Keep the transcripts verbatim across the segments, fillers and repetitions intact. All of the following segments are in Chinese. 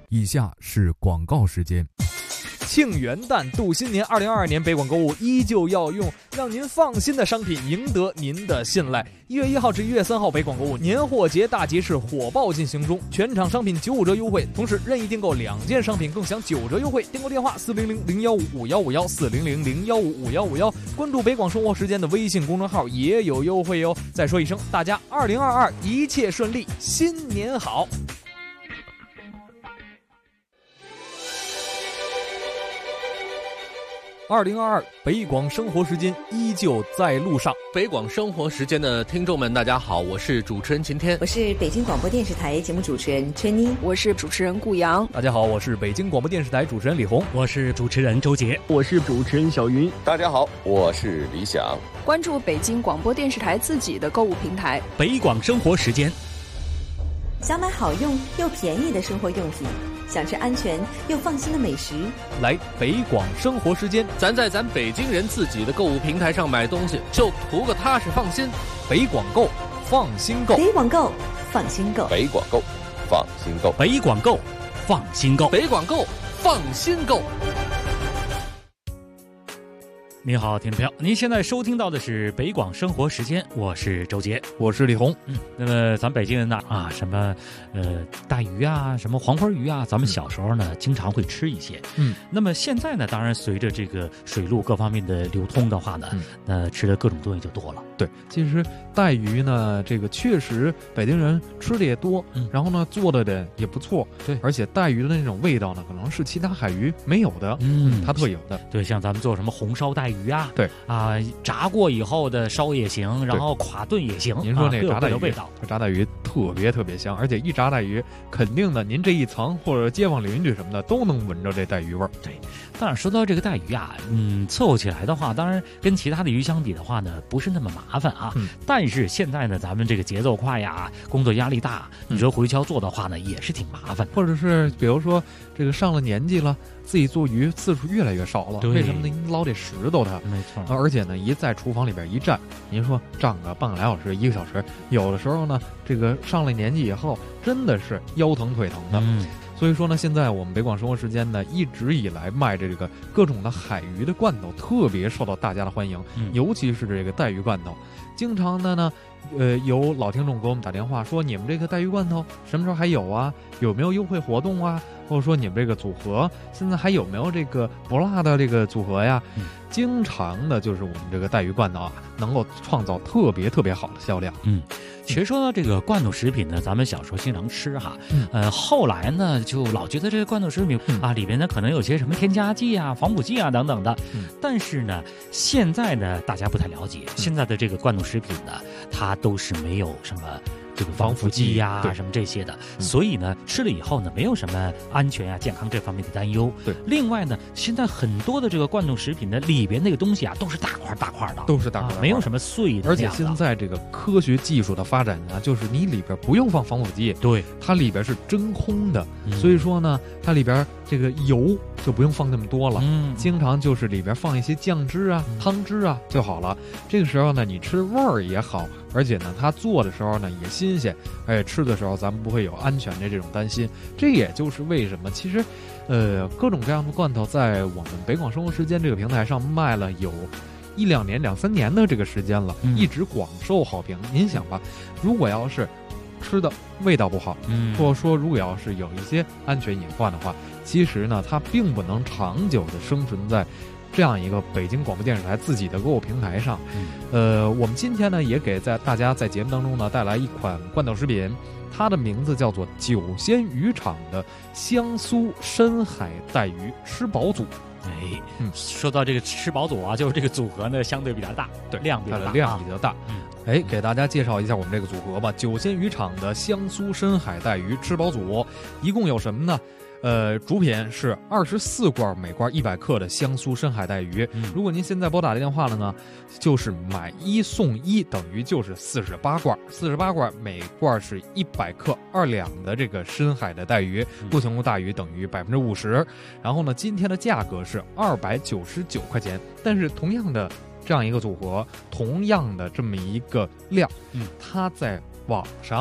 以下是广告时间。 庆元旦度新年，二零二二年北广购物依旧要用让您放心的商品赢得您的信赖。一月一号至一月三号，北广购物年货节大集市火爆进行中，全场商品九五折优惠，同时任意订购两件商品更享九折优惠。订购电话四零零零幺五五幺五幺四零零零幺五五幺五幺，关注北广生活时间的微信公众号也有优惠哟。再说一声，大家二零二二一切顺利，新年好。二零二二北广生活时间依旧在路上。 北广生活时间的听众们，大家好，我是主持人晴天， 我是北京广播电视台节目主持人春妮， 我是主持人顾阳。 大家好，我是北京广播电视台主持人李红， 我是主持人周杰， 我是主持人小云。 大家好，我是李想。 关注北京广播电视台自己的购物平台北广生活时间， 想买好用又便宜的生活用品，想吃安全又放心的美食， 来北广生活时间， 咱在咱北京人自己的购物平台上买东西，就图个踏实放心。 北广购，放心购。 北广购，放心购。 北广购，放心购。 北广购，放心购。 北广购，放心购。 你好，听众朋友，您现在收听到的是北广生活时间，我是周杰， 我是李红。 嗯，那么咱北京人呢啊，什么呃大鱼啊，什么黄花鱼啊，咱们小时候呢、嗯、经常会吃一些。嗯，那么现在呢，当然随着这个水路各方面的流通的话呢，嗯、那吃的各种东西就多了。 对，其实带鱼呢，这个确实北京人吃的也多，嗯、然后呢做的的也不错。对，而且带鱼的那种味道呢，可能是其他海鱼没有的，嗯，它特有的。 对，像咱们做什么红烧带鱼啊， 对啊，炸过以后的烧也行，然后垮炖也行。 您说那炸带鱼， 啊、味道， 炸带鱼特别特别香，而且一炸带鱼，肯定的，您这一层或者街坊邻居什么的都能闻着这带鱼味儿。 对，当然说到这个带鱼啊，嗯，凑合起来的话，当然跟其他的鱼相比的话呢，不是那么麻烦啊。嗯、但是现在呢，咱们这个节奏快呀，工作压力大，你说回敲做的话呢，也是挺麻烦。 或者是比如说这个上了年纪了，自己做鱼次数越来越少了，为什么呢？您老得拾掇它， 没错。 而且呢，一在厨房里边一站，您说站个半个来小时、一个小时，有的时候呢，这个上了年纪以后，真的是腰疼腿疼的。嗯，所以说呢，现在我们北广生活时间呢，一直以来卖这个各种的海鱼的罐头，特别受到大家的欢迎，嗯、尤其是这个带鱼罐头。经常的呢，呃，有老听众给我们打电话说，你们这个带鱼罐头什么时候还有啊？有没有优惠活动啊？或者说你们这个组合现在还有没有这个不辣的这个组合呀？嗯、经常的就是我们这个带鱼罐头啊，能够创造特别特别好的销量。 嗯，其实说到这个罐头食品呢，咱们小时候经常吃哈，嗯、呃，后来呢就老觉得这个罐头食品、嗯、啊里边呢可能有些什么添加剂啊、防腐剂啊等等的，嗯、但是呢现在呢大家不太了解，嗯、现在的这个罐头食品呢，它都是没有什么这个防腐剂呀、啊、什么这些的，嗯、所以呢吃了以后呢没有什么安全呀、啊、健康这方面的担忧。 对， 另外呢，现在很多的这个罐头食品呢里边那个东西啊都是大块大块的， 都是大块、 啊，没有什么碎的。 而且现在这个科学技术的发展呢，就是你里边不用放防腐剂， 对， 它里边是真空的，嗯、所以说呢，它里边这个油就不用放那么多了，嗯，经常就是里边放一些酱汁啊、嗯、汤汁啊就好了。这个时候呢，你吃味儿也好，而且呢，它做的时候呢也新鲜，而且吃的时候咱们不会有安全的这种担心。这也就是为什么其实，呃，各种各样的罐头在我们北广生活时间这个平台上卖了有一两年、两三年的这个时间了，嗯、一直广受好评。您想吧，如果要是吃的味道不好，嗯，或者说如果要是有一些安全隐患的话，其实呢，它并不能长久的生存在这样一个北京广播电视台自己的购物平台上。嗯、呃，我们今天呢也给在大家在节目当中呢带来一款罐头食品，它的名字叫做九仙渔场的香酥深海带鱼吃饱组。 哎，嗯，说到这个吃饱组啊，就是这个组合呢相对比较大， 对， 量比较大， 量比较大。嗯，哎，给大家介绍一下我们这个组合吧。九仙渔场的香酥深海带鱼吃饱组，一共有什么呢？呃，主品是二十四罐，每罐一百克的香酥深海带鱼。嗯、如果您现在拨打电话了呢，就是买一送一，等于就是四十八罐，四十八罐每罐是一百克二两的这个深海的带鱼，不同的大鱼等于百分之五十。然后呢，今天的价格是二百九十九块钱，但是同样的这样一个组合，同样的这么一个量，嗯，它在网上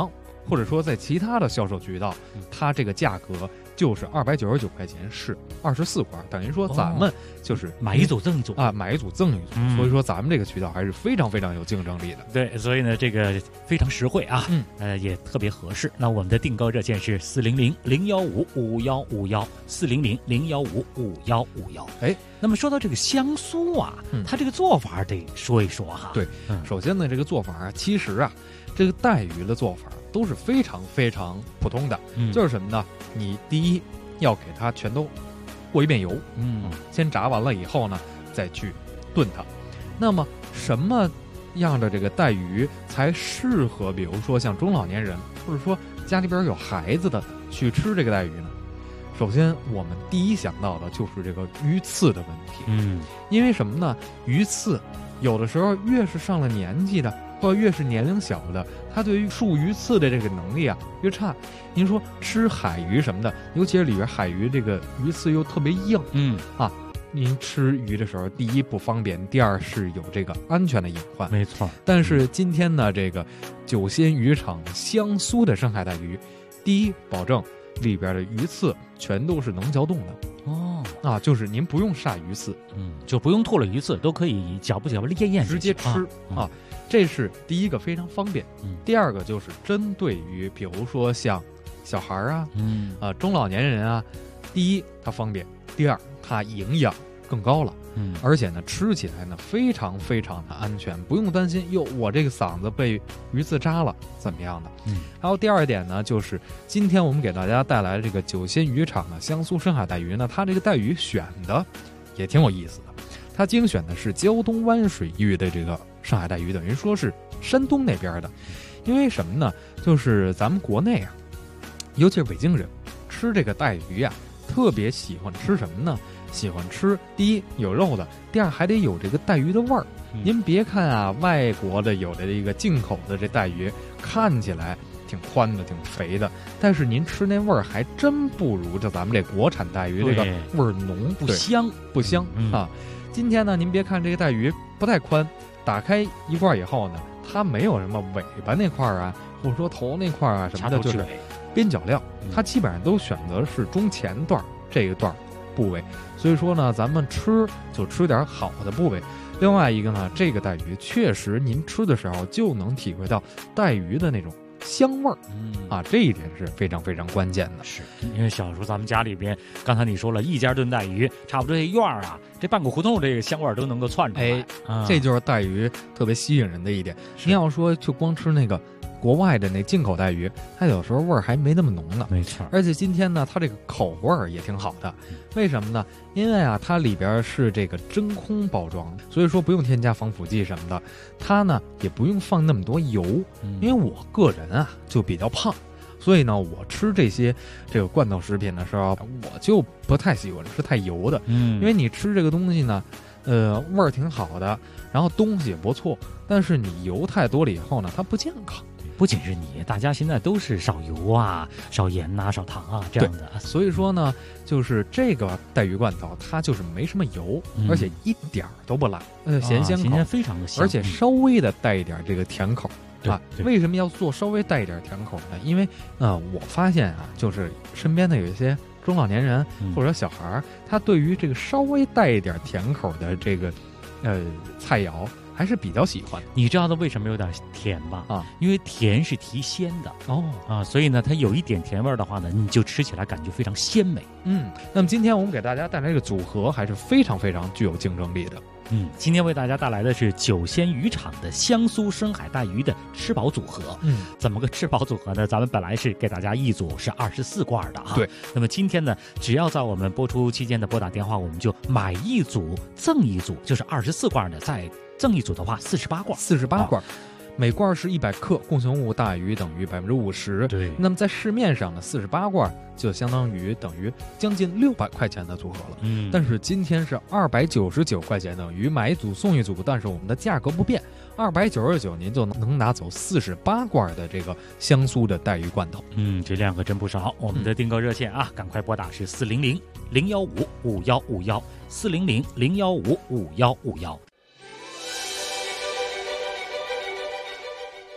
或者说在其他的销售渠道，它这个价格就是二百九十九块钱是二十四罐，等于说咱们就是买一组赠一组啊，买一组赠一组， 嗯、 所以说咱们这个渠道还是非常非常有竞争力的。 对，所以呢，这个非常实惠啊， 嗯， 呃，也特别合适。那我们的订购热线是四零零零幺五五幺五幺四零零零幺五五幺五幺。 哎， 那么说到这个香酥啊，嗯、它这个做法得说一说哈。 对，嗯、首先呢，这个做法啊，其实啊，这个带鱼的做法都是非常非常普通的，嗯、就是什么呢？你第一要给它全都过一遍油， 嗯， 先炸完了以后呢，再去炖它。那么什么样的这个带鱼才适合，比如说像中老年人，或者说家里边有孩子的去吃这个带鱼呢？首先，我们第一想到的就是这个鱼刺的问题。 嗯， 因为什么呢？鱼刺有的时候越是上了年纪的，或越是年龄小的，他对于树鱼刺的这个能力啊越差。您说吃海鱼什么的，尤其是里边海鱼这个鱼刺又特别硬， 嗯啊，您吃鱼的时候，第一不方便，第二是有这个安全的隐患。 没错。 但是今天呢，这个酒仙渔场香酥的深海带鱼，第一保证里边的鱼刺全都是能嚼动的。 哦， 啊，就是您不用杀鱼刺， 嗯，就不用吐了鱼刺，都可以嚼不嚼不咽咽直接吃 啊,、嗯、啊，这是第一个非常方便。 嗯， 第二个就是针对于比如说像小孩啊， 嗯啊中老年人啊，第一它方便，第二它营养更高了。 嗯， 而且呢，吃起来呢非常非常的安全，不用担心哟，我这个嗓子被鱼刺扎了怎么样的。 嗯， 还有第二点呢，就是今天我们给大家带来的这个酒仙渔场的香酥深海带鱼呢，它这个带鱼选的也挺有意思的，它精选的是胶东湾水域的这个深海带鱼，等于说是山东那边的。因为什么呢？就是咱们国内啊，尤其是北京人吃这个带鱼啊，特别喜欢吃什么呢？喜欢吃第一有肉的，第二还得有这个带鱼的味儿。 嗯、 您别看啊，外国的有的这个进口的这带鱼看起来挺宽的、挺肥的，但是您吃那味儿还真不如这咱们这国产带鱼这个味儿浓， 不香不香、 嗯、 啊。今天呢，您别看这个带鱼不太宽，打开一罐以后呢，它没有什么尾巴那块儿啊，或者说头那块儿啊什么的，就是边角料，它基本上都选择是中前段这一段部位，所以说呢，咱们吃就吃点好的部位。另外一个呢，这个带鱼确实您吃的时候就能体会到带鱼的那种香味儿， 嗯啊，这一点是非常非常关键的。 是因为小时候咱们家里边，刚才你说了一家炖带鱼，差不多这院儿啊，这半个胡同这个香味儿都能够窜出来。 哎， 啊、 这就是带鱼特别吸引人的一点。您要说就光吃那个国外的那进口带鱼，它有时候味儿还没那么浓呢。 没错， 而且今天呢，它这个口味儿也挺好的。为什么呢？因为啊，它里边是这个真空包装，所以说不用添加防腐剂什么的。它呢也不用放那么多油，因为我个人啊就比较胖，所以呢我吃这些这个罐头食品的时候，我就不太喜欢吃太油的。 嗯， 因为你吃这个东西呢，呃，味儿挺好的，然后东西也不错，但是你油太多了以后呢，它不健康。 不仅是你，大家现在都是少油啊、少盐呐、啊、少糖啊这样的。 所以说呢，就是这个带鱼罐头，它就是没什么油，嗯、而且一点儿都不辣，呃，咸鲜口， 咸鲜非常的香， 而且稍微的带一点这个甜口。 嗯、 啊，为什么要做稍微带一点甜口呢？因为啊、呃，我发现啊，就是身边的有一些中老年人或者小孩儿，他对于这个稍微带一点甜口的这个呃菜肴还是比较喜欢。 你知道它为什么有点甜吧？ 啊， 因为甜是提鲜的哦啊，所以呢，它有一点甜味的话呢，你就吃起来感觉非常鲜美。 嗯，那么今天我们给大家带来这个组合还是非常非常具有竞争力的。 嗯，今天为大家带来的是酒仙渔场的香酥深海带鱼的吃饱组合。 嗯， 怎么个吃饱组合呢？咱们本来是给大家一组是二十四罐的啊。 对。 那么今天呢，只要在我们播出期间的拨打电话，我们就买一组赠一组，就是二十四罐的，再赠一组的话四十八罐。 四十八罐。啊，每罐是一百克，共同物大于等于百分之五十。 对， 那么在市面上呢，四十八罐就相当于等于将近六百块钱的组合了。 嗯， 但是今天是二百九十九块钱，等于买一组送一组，但是我们的价格不变，二百九十九您就能拿走四十八罐的这个香酥的带鱼罐头。 嗯，这量可真不少。我们的订购热线啊，赶快拨打是四零零零幺五五幺五幺四零零零幺五五幺五幺。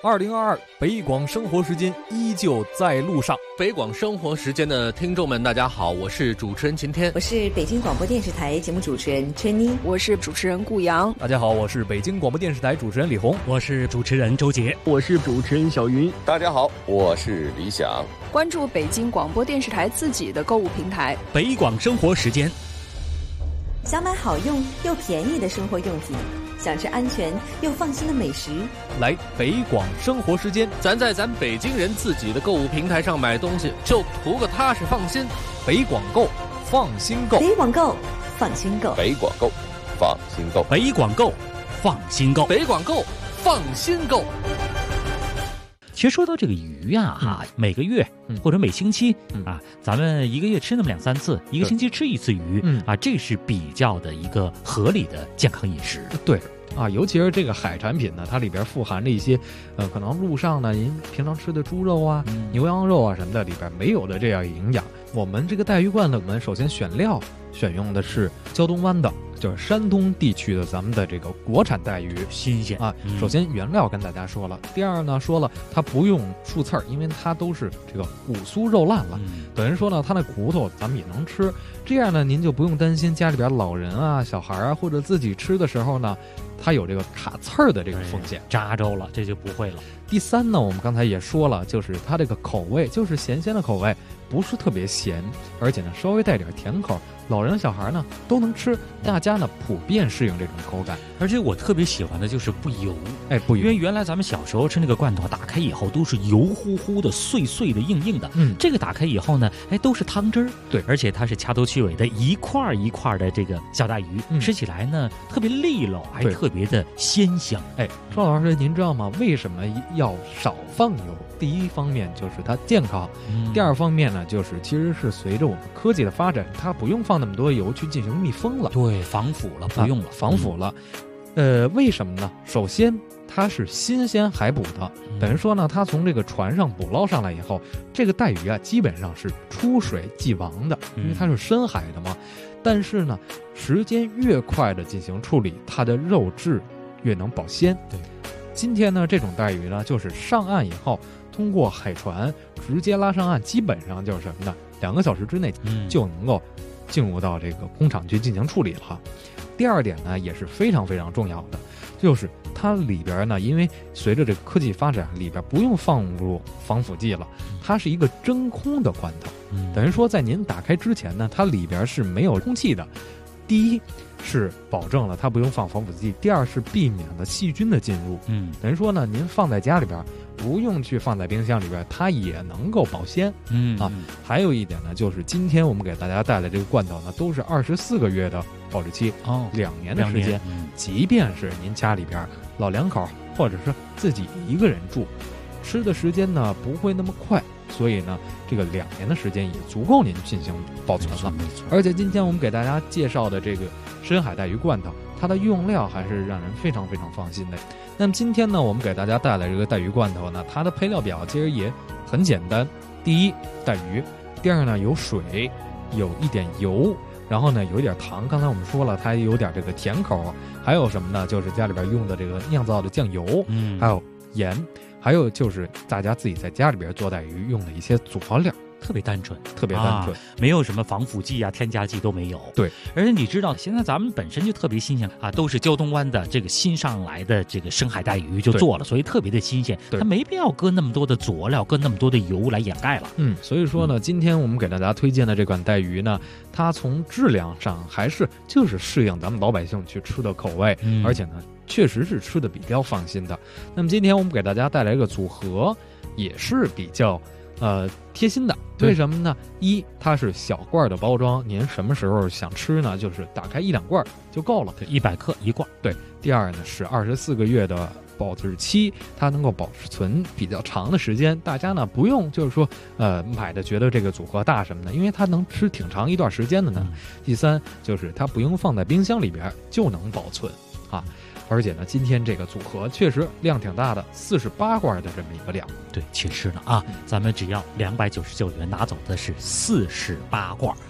二零二二北广生活时间依旧在路上。 北广生活时间的听众们，大家好，我是主持人晴天， 我是北京广播电视台节目主持人春妮， 我是主持人顾阳。 大家好，我是北京广播电视台主持人李红， 我是主持人周杰， 我是主持人小云。 大家好，我是李想。 关注北京广播电视台自己的购物平台北广生活时间。 想买好用又便宜的生活用品，想吃安全又放心的美食， 来北广生活时间， 咱在咱北京人自己的购物平台上买东西，就图个踏实放心。 北广购，放心购。 北广购，放心购。 北广购，放心购。 北广购，放心购。 北广购，放心购。 其实说到这个鱼呀、啊，哈、嗯，每个月、嗯、或者每星期、嗯、啊，咱们一个月吃那么两三次，一个星期吃一次鱼，嗯啊，这是比较的一个合理的健康饮食。 对啊，尤其是这个海产品呢，它里边富含着一些，呃，可能路上呢您平常吃的猪肉啊、嗯、牛羊肉啊什么的里边没有的这样营养。我们这个带鱼罐呢，我们首先选料选用的是胶东湾的。就是山东地区的咱们的这个国产带鱼， 新鲜啊。首先原料跟大家说了，第二呢说了它不用树刺儿，因为它都是这个骨酥肉烂了，嗯、等于说呢它那骨头咱们也能吃。这样呢您就不用担心家里边老人啊、小孩啊或者自己吃的时候呢，它有这个卡刺儿的这个风险。 扎着了这就不会了。 第三呢，我们刚才也说了，就是它这个口味就是咸鲜的口味，不是特别咸，而且呢稍微带点甜口。老人小孩呢都能吃，大家呢普遍适应这种口感。 而且我特别喜欢的就是不油， 哎，不油， 因为原来咱们小时候吃那个罐头，打开以后都是油乎乎的、碎碎的、硬硬的。嗯，这个打开以后呢，哎，都是汤汁儿。 对， 而且它是掐头去尾的一块一块的这个小大鱼，嗯、吃起来呢特别利落，还特别的鲜香。 哎，周老师，您知道吗？为什么要少放油？第一方面就是它健康，嗯、第二方面呢，就是其实是随着我们科技的发展，它不用放那么多油去进行密封了， 对，防腐了，不用了， 啊、防腐了。呃，为什么呢？首先它是新鲜海捕的，嗯、等于说呢，它从这个船上捕捞上来以后，这个带鱼啊，基本上是出水即亡的，因为它是深海的嘛。嗯、但是呢，时间越快的进行处理，它的肉质越能保鲜。 对， 今天呢，这种带鱼呢，就是上岸以后，通过海船直接拉上岸，基本上就是什么呢？两个小时之内就能够进入到这个工厂去进行处理了。第二点呢，也是非常非常重要的，就是它里边呢，因为随着这个科技发展，里边不用放入防腐剂了，它是一个真空的罐头，嗯、等于说在您打开之前呢，它里边是没有空气的。第一是保证了它不用放防腐剂，第二是避免了细菌的进入。嗯，等于说呢，您放在家里边，不用去放在冰箱里边，它也能够保鲜。嗯啊，还有一点呢，就是今天我们给大家带来这个罐头呢，都是二十四个月的保质期，哦，两年的时间。嗯、即便是您家里边老两口，或者是自己一个人住，吃的时间呢不会那么快。所以呢，这个两年的时间也足够您进行保存了。而且今天我们给大家介绍的这个深海带鱼罐头，它的用料还是让人非常非常放心的。那么今天呢，我们给大家带来这个带鱼罐头呢，它的配料表其实也很简单。第一，带鱼；第二呢，有水，有一点油，然后呢，有一点糖。刚才我们说了，它有点这个甜口。还有什么呢？就是家里边用的这个酿造的酱油，嗯，还有盐。还有就是大家自己在家里边做带鱼用的一些佐料， 特别单纯， 特别单纯、啊， 没有什么防腐剂啊、添加剂都没有。 对， 而且你知道，现在咱们本身就特别新鲜啊，都是胶东湾的这个新上来的这个深海带鱼就做了，所以特别的新鲜，它没必要搁那么多的佐料、搁那么多的油来掩盖了。 嗯，所以说呢，嗯、今天我们给大家推荐的这款带鱼呢，它从质量上还是就是适应咱们老百姓去吃的口味，嗯、而且呢。确实是吃的比较放心的。那么今天我们给大家带来一个组合，也是比较呃贴心的。为什么呢？一，它是小罐的包装，您什么时候想吃呢？就是打开一两罐就够了， 一百克一罐。 对。第二呢是二十四个月的保质期，它能够保存比较长的时间。大家呢不用就是说呃买的觉得这个组合大什么的，因为它能吃挺长一段时间的呢。嗯、第三就是它不用放在冰箱里边就能保存啊。而且呢，今天这个组合确实量挺大的，四十八罐的这么一个量。 对，其实呢啊，咱们只要两百九十九元拿走的是四十八罐。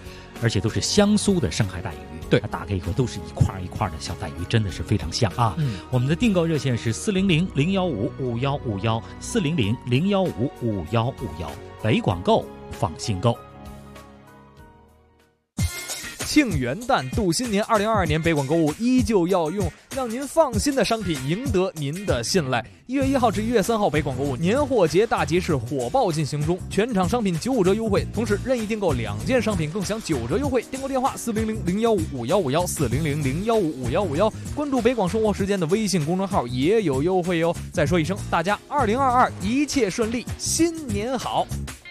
而且都是香酥的深海带鱼。 对， 打开以后都是一块一块的小带鱼，真的是非常香啊。 嗯， 我们的订购热线是四零零零幺五五幺五幺，四零零零幺五五幺五幺，北广购，放心购。 庆元旦度新年，二零二二年北广购物依旧要用让您放心的商品赢得您的信赖。一月一号至一月三号，北广购物年货节大集市火爆进行中，全场商品九五折优惠，同时任意订购两件商品更享九折优惠。订购电话四零零零幺五五幺五幺，四零零零幺五五幺五幺，关注北广生活时间的微信公众号也有优惠哟。再说一声，大家二零二二一切顺利，新年好。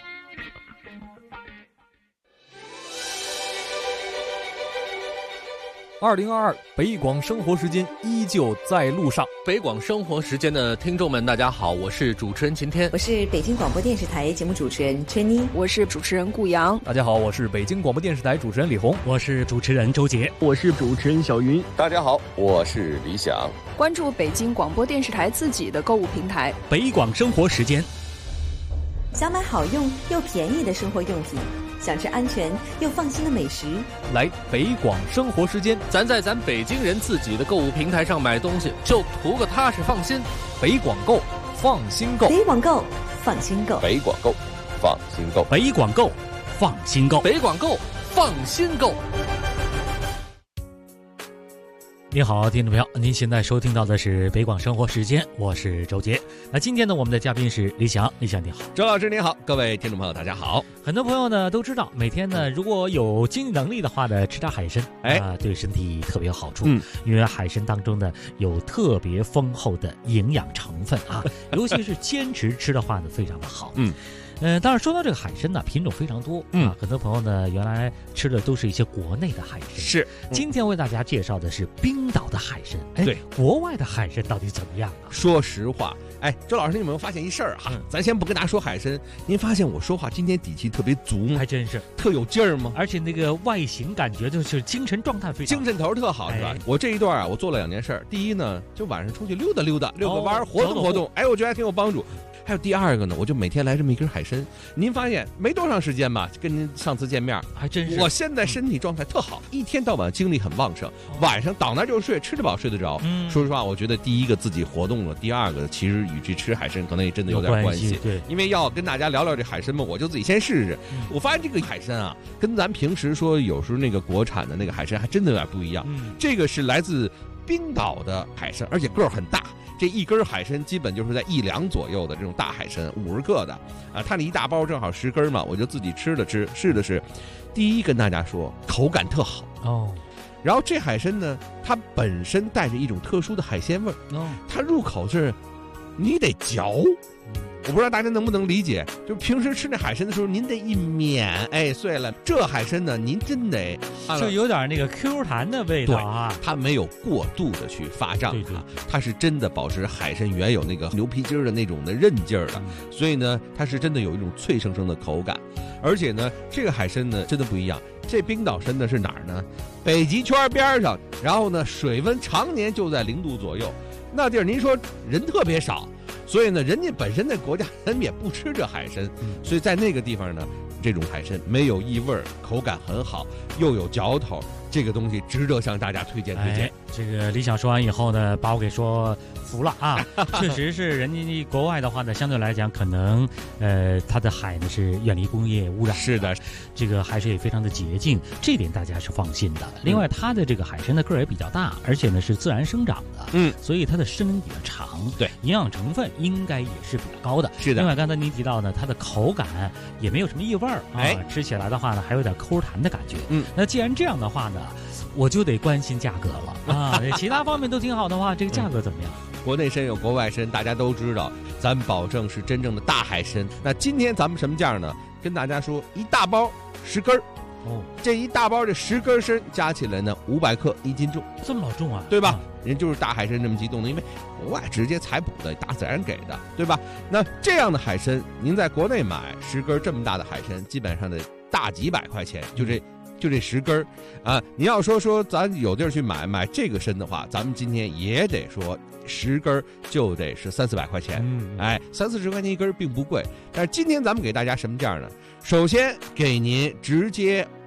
二零二二北广生活时间依旧在路上。 北广生活时间的听众们，大家好，我是主持人秦天， 我是北京广播电视台节目主持人春妮， 我是主持人顾阳。 大家好，我是北京广播电视台主持人李红， 我是主持人周杰， 我是主持人小云。 大家好，我是李想。 关注北京广播电视台自己的购物平台北广生活时间。 想买好用又便宜的生活用品，想吃安全又放心的美食， 来北广生活时间， 咱在咱北京人自己的购物平台上买东西，就图个踏实放心。 北广购，放心购。 北广购，放心购。 北广购，放心购。 北广购，放心购。 北广购，放心购。 你好，听众朋友，您现在收听到的是北广生活时间，我是周杰。那今天呢，我们的嘉宾是李想，李想你好。 周老师你好，各位听众朋友大家好。 很多朋友呢都知道，每天呢如果有经济能力的话呢，吃点海参， 哎、 呃，对身体特别有好处。 嗯， 因为海参当中呢有特别丰厚的营养成分啊，尤其是坚持吃的话呢，非常的好。 嗯。 呃，当然说到这个海参呢，品种非常多， 嗯啊，很多朋友呢原来吃的都是一些国内的海参， 是。 今天为大家介绍的是冰岛的海参，哎， 对， 国外的海参到底怎么样啊？ 说实话，哎，周老师，你有没有发现一事儿哈？嗯、咱先不跟大家说海参，您发现我说话今天底气特别足吗？ 还真是， 特有劲儿吗？ 而且那个外形感觉就是精神状态非常好， 精神头特好，是吧？哎、我这一段啊，我做了两件事儿。第一呢，就晚上出去溜达溜达，遛个弯，哦、活动活动，哎，我觉得还挺有帮助。还有第二个呢，我就每天来这么一根海参。您发现没多长时间吧，跟您上次见面， 还真是。 我现在身体状态特好，嗯、一天到晚精力很旺盛，晚上倒那就睡，吃得饱睡得着。嗯，说实话，我觉得第一个自己活动了，第二个其实与这吃海参可能也真的有点关系。 对， 因为要跟大家聊聊这海参嘛，我就自己先试试。嗯、我发现这个海参啊，跟咱平时说有时候那个国产的那个海参还真的有点不一样。嗯，这个是来自冰岛的海参，而且个儿很大。这一根海参基本就是在一两左右的这种大海参，五十克的啊，它那一大包正好十根嘛，我就自己吃了吃，试了试。第一跟大家说，口感特好哦。然后这海参呢，它本身带着一种特殊的海鲜味儿哦，它入口是你得嚼。我不知道大家能不能理解，就平时吃那海参的时候，您得一抿，哎，碎了。这海参呢，您真得就有点那个 Q 弹的味道啊， 它没有过度的去发胀， 对对， 它是真的保持海参原有那个牛皮筋的那种的韧劲儿的，嗯、所以呢，它是真的有一种脆生生的口感。而且呢，这个海参呢，真的不一样。这冰岛参呢是哪儿呢？北极圈边上，然后呢，水温常年就在零度左右，那地儿您说人特别少。所以呢，人家本身那国家人也不吃这海参，嗯、所以在那个地方呢，这种海参没有异味，口感很好，又有嚼头，这个东西值得向大家推荐推荐。 哎、这个李想说完以后呢，把我给说服了啊！确实是人家国外的话呢，相对来讲可能呃，它的海呢是远离工业污染， 是的， 这个海水也非常的洁净，这点大家是放心的。另外，它的这个海参的个儿也比较大，而且呢是自然生长的，嗯，所以它的生命比较长， 对， 营养成分应该也是比较高的。 是的。 另外，刚才您提到呢，它的口感也没有什么异味儿，哎、啊，吃起来的话呢，还有点抠弹的感觉。嗯，那既然这样的话呢，我就得关心价格了啊！其他方面都挺好的话，这个价格怎么样？ 国内参有国外参，大家都知道，咱保证是真正的大海参。那今天咱们什么价呢？跟大家说，一大包十根儿，哦，这一大包这十根参加起来呢，五百克一斤重， 这么老重啊， 对吧？嗯、人就是大海参这么激动的，因为国外直接采捕的，大自然给的，对吧？那这样的海参，您在国内买十根这么大的海参，基本上得大几百块钱，就这。就这十根儿啊！你要说说咱有地儿去买买这个参的话，咱们今天也得说十根儿就得是三四百块钱。嗯，哎，三四十块钱一根并不贵。但是今天咱们给大家什么价呢？首先给您直接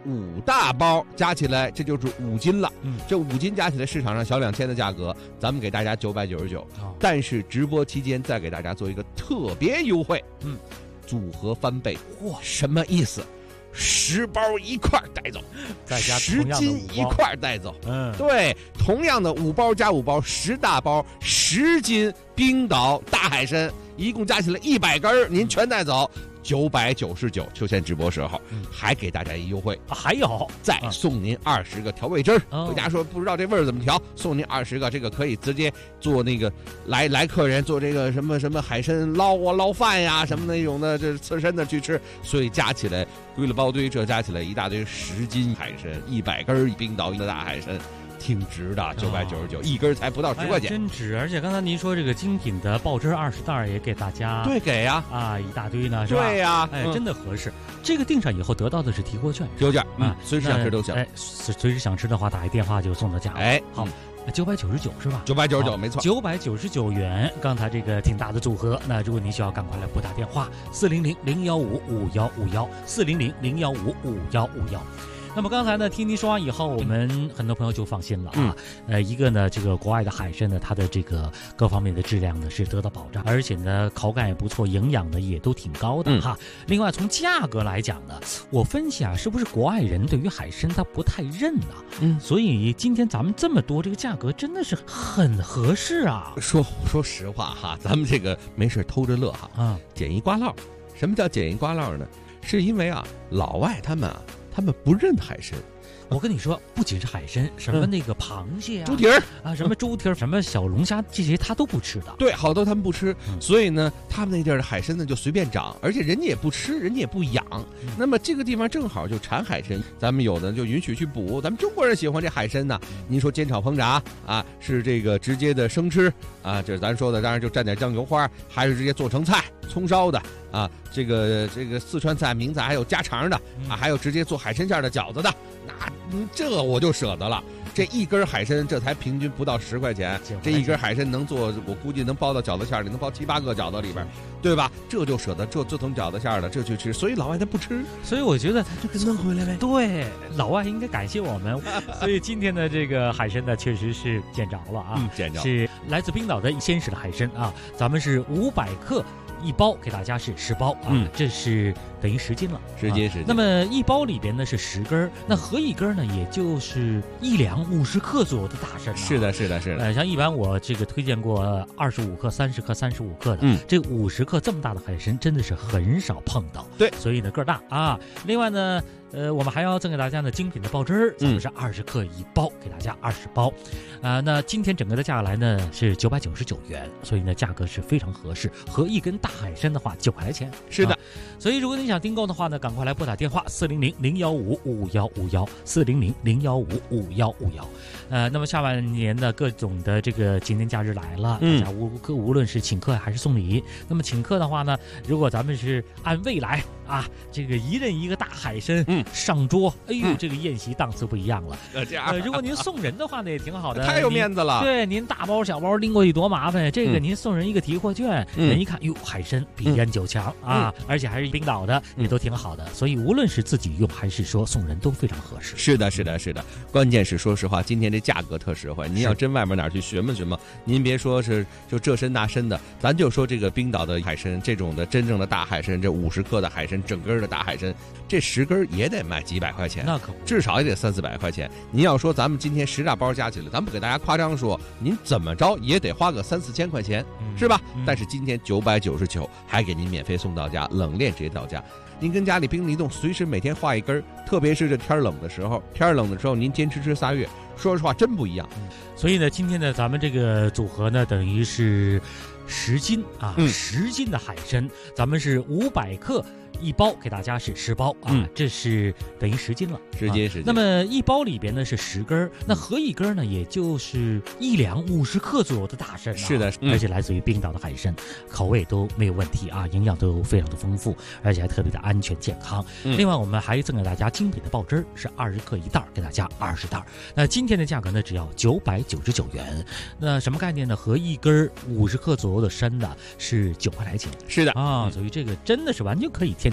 五大包加起来这就是五斤了。 嗯， 这五斤加起来市场上小两千的价格，咱们给大家九百九十九。但是直播期间再给大家做一个特别优惠， 嗯， 组合翻倍。哇，什么意思？十包一块带走， 再加十斤一块带走。 嗯， 对，同样的五包加五包，十大包，十斤冰岛大海参，一共加起来一百根，您全带走。九百九十九，秋千直播时候、嗯、还给大家一优惠、 啊、还有再送您二十个调味汁儿、 哦、 回家说不知道这味儿怎么调，送您二十个，这个可以直接做那个来来客人做这个什么什么海参捞啊捞饭呀什么那种的，这刺身的去吃，所以加起来归了包堆，这加起来一大堆十斤海参，一百根冰岛一个大海参。挺值的，九百九十九，一根才不到十块钱、 哎，真值！而且刚才您说这个精品的爆汁二十袋也给大家， 对，给呀， 啊，一大堆呢，是吧？ 对呀， 哎，真的合适。这个订上以后得到的是提货券， 提货券啊， 随时想吃都行。 哎，随时想吃的话，打一电话就送到家。 哎， 好，九百九十九是吧？ 九百九十九，没错， 九百九十九元。刚才这个挺大的组合，那如果您需要，赶快来拨打电话四零零零幺五五幺五幺四零零零幺五五幺五幺。那么刚才呢，听您说完以后，我们很多朋友就放心了啊。嗯、呃，一个呢，这个国外的海参呢，它的这个各方面的质量呢是得到保障，而且呢口感也不错，营养呢也都挺高的、嗯、哈。另外从价格来讲呢，我分析啊，是不是国外人对于海参他不太认啊？嗯，所以今天咱们这么多，这个价格真的是很合适啊。 说说实话哈，咱们这个没事偷着乐哈啊，捡一瓜烙。什么叫捡一瓜烙呢？是因为啊，老外他们啊。他们不认海参， 我跟你说，不仅是海参，什么那个螃蟹啊、 猪蹄儿啊，什么猪蹄儿、什么小龙虾，这些他都不吃的。 对，好多他们不吃，嗯、所以呢，他们那地儿的海参呢就随便长，而且人家也不吃，人家也不养。嗯、那么这个地方正好就产海参，咱们有的就允许去捕。咱们中国人喜欢这海参呢，您说煎炒烹炸啊，是这个直接的生吃啊，这是咱说的，当然就蘸点酱油花，还是直接做成菜、葱烧的。啊，这个这个四川菜、名菜还有家常的啊，还有直接做海参馅的饺子的，那嗯，这我就舍得了。这一根海参这才平均不到十块钱，这一根海参能做，我估计能包到饺子馅里，能包七八个饺子里边，对吧？这就舍得这这桶饺子馅的，这就吃。所以老外他不吃， 所以我觉得他就给弄回来呗。 对，老外应该感谢我们。所以今天的这个海参呢，确实是见着了啊， 嗯、见着是来自冰岛的鲜食的海参啊，咱们是五百克。一包给大家是十包啊，嗯、这是等于十斤了， 十斤十斤。 那么一包里边呢是十根，那合一根呢也就是一两五十克左右的大参、啊。 是的，是的，是的。 呃，像一般我这个推荐过二十五克、三十克、三十五克的，嗯，这五十克这么大的海参真的是很少碰到。 对， 所以呢个儿大啊。另外呢。呃，我们还要赠给大家呢精品的爆汁儿，咱们是二十克一包，给大家二十包，啊、呃，那今天整个的价格来呢是九百九十九元，所以呢价格是非常合适，合一根大海参的话九块钱。 是的、啊， 所以如果你想订购的话呢，赶快来拨打电话四零零零幺五五幺五幺四零零零幺五五幺五幺。呃，那么下半年的各种的这个节年假日来了，大家无无论是请客还是送礼，那么请客的话呢，如果咱们是按位来。啊，这个一人一个大海参，嗯，上桌，哎呦，嗯、这个宴席档次不一样了。呃，如果您送人的话呢，也挺好的， 太有面子了。 对，您大包小包拎过去多麻烦，这个您送人一个提货券，嗯、人一看，哟，海参比烟酒强、嗯、啊，而且还是冰岛的，也都挺好的。所以无论是自己用还是说送人，都非常合适。 是的，是的，是的。关键是说实话，今天这价格特实惠。您要真外面哪儿去寻摸寻摸，您别说是就这身那身的，咱就说这个冰岛的海参，这种的真正的大海参，这五十克的海参。整根的大海参，这十根也得卖几百块钱， 那可不， 至少也得三四百块钱。您要说咱们今天十大包加起来，咱不给大家夸张说，您怎么着也得花个三四千块钱，嗯、是吧？嗯、但是今天九百九十九还给您免费送到家，冷链直接到家。您跟家里冰离冻，随时每天画一根，特别是这天冷的时候，天冷的时候您坚持吃仨月，说实话真不一样。 嗯、所以呢，今天呢，咱们这个组合呢，等于是十斤啊，嗯、十斤的海参，咱们是五百克。一包给大家是十包啊，嗯、这是等于十斤了， 十斤十斤。 那么一包里边呢是十根，那合一根呢也就是一两五十克左右的大参、啊。 是的， 嗯、而且来自于冰岛的海参，口味都没有问题啊，营养都非常的丰富，而且还特别的安全健康。嗯、另外，我们还赠给大家精品的爆汁儿，是二十克一袋，给大家二十袋。那今天的价格呢只要九百九十九元。那什么概念呢？合一根五十克左右的参呢是九块来钱。 是的啊，所以这个真的是完全可以添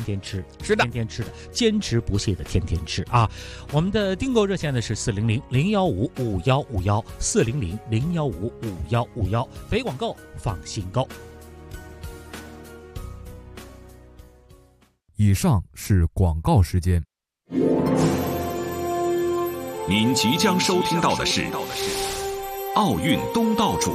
天吃， 是的， 天天吃的，坚持不懈的天天吃啊！我们的订购热线呢是四零零零幺五五幺五幺，四零零零幺五五幺五幺，非广购，放心购。 以上是广告时间。 您即将收听到的是奥运东道主。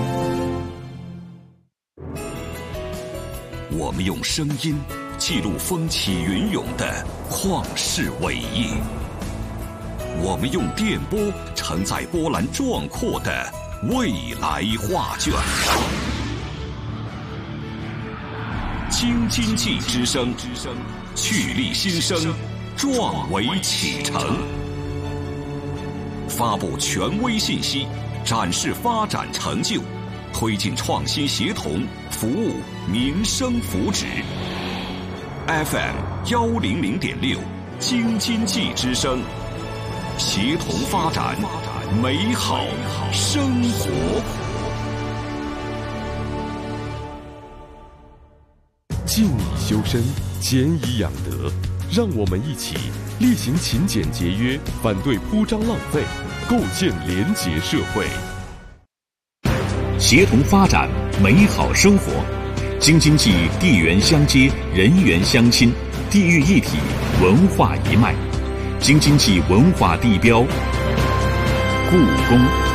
我们用声音记录风起云涌的旷世伟业，我们用电波承载波澜壮阔的未来画卷。京津冀之声，趣力新生，壮维启程。发布权威信息，展示发展成就，推进创新协同，服务民生福祉。F M 幺零零点六，京津冀之声，协同发展，美好生活。 静以修身，俭以养德，让我们一起力行勤俭节约，反对铺张浪费，构建廉洁社会。 协同发展，美好生活。京津冀地缘相接，人员相亲，地域一体，文化一脉。京津冀文化地标，故宫。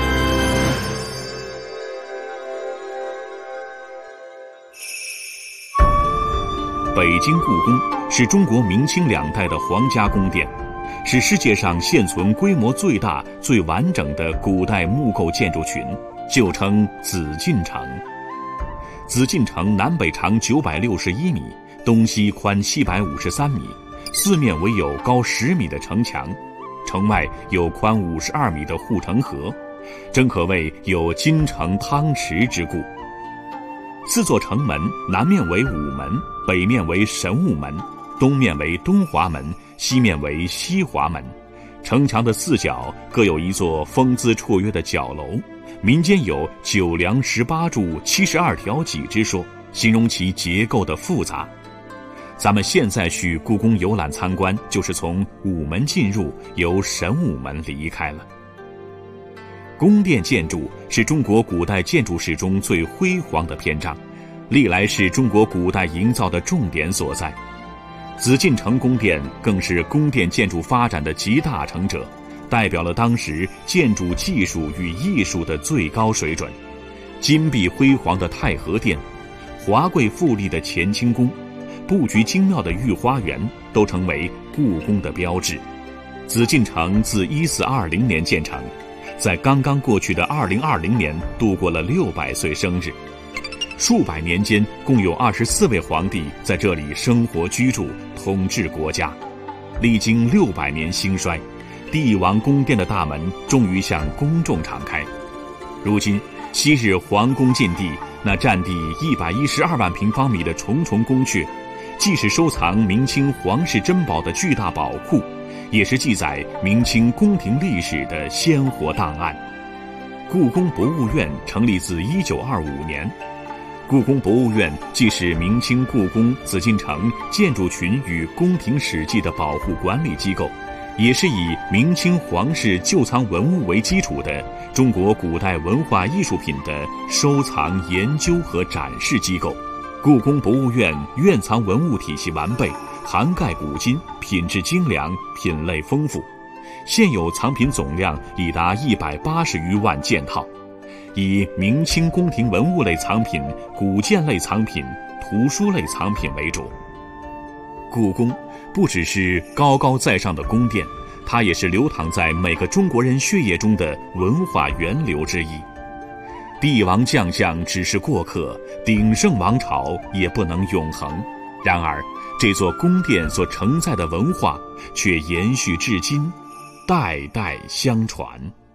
北京故宫是中国明清两代的皇家宫殿，是世界上现存规模最大、最完整的古代木构建筑群，旧称紫禁城。紫禁城南北长九百六十一米，东西宽七百五十三米，四面围有高十米的城墙，城外有宽五十二米的护城河，真可谓有金城汤池之故。四座城门，南面为午门，北面为神武门，东面为东华门，西面为西华门。城墙的四角各有一座风姿绰约的角楼，民间有九梁十八柱七十二条脊之说，形容其结构的复杂。咱们现在去故宫游览参观，就是从午门进入，由神武门离开了。宫殿建筑是中国古代建筑史中最辉煌的篇章，历来是中国古代营造的重点所在。紫禁城宫殿更是宫殿建筑发展的集大成者，代表了当时建筑技术与艺术的最高水准。金碧辉煌的太和殿，华贵富丽的乾清宫，布局精妙的御花园，都成为故宫的标志。紫禁城自一四二零年建成，在刚刚过去的二零二零年度过了六百岁生日。数百年间，共有二十四位皇帝在这里生活居住，统治国家。历经六百年兴衰，帝王宫殿的大门终于向公众敞开。如今，昔日皇宫禁地那占地一百一十二万平方米的重重宫阙，既是收藏明清皇室珍宝的巨大宝库，也是记载明清宫廷历史的鲜活档案。故宫博物院成立自一九二五年，故宫博物院既是明清故宫、紫禁城建筑群与宫廷史迹的保护管理机构，也是以明清皇室旧藏文物为基础的中国古代文化艺术品的收藏、研究和展示机构。故宫博物院院藏文物体系完备，涵盖古今，品质精良，品类丰富。现有藏品总量已达一百八十余万件套，以明清宫廷文物类藏品、古建类藏品、图书类藏品为主。故宫不只是高高在上的宫殿，它也是流淌在每个中国人血液中的文化源流之一。帝王将相只是过客，鼎盛王朝也不能永恒。然而，这座宫殿所承载的文化却延续至今，代代相传。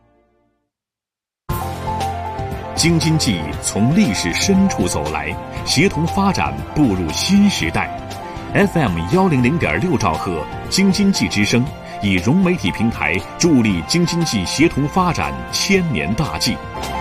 京津冀从历史深处走来，协同发展步入新时代。F M 幺零零点六兆赫，京津冀之声以融媒体平台助力京津冀协同发展千年大计。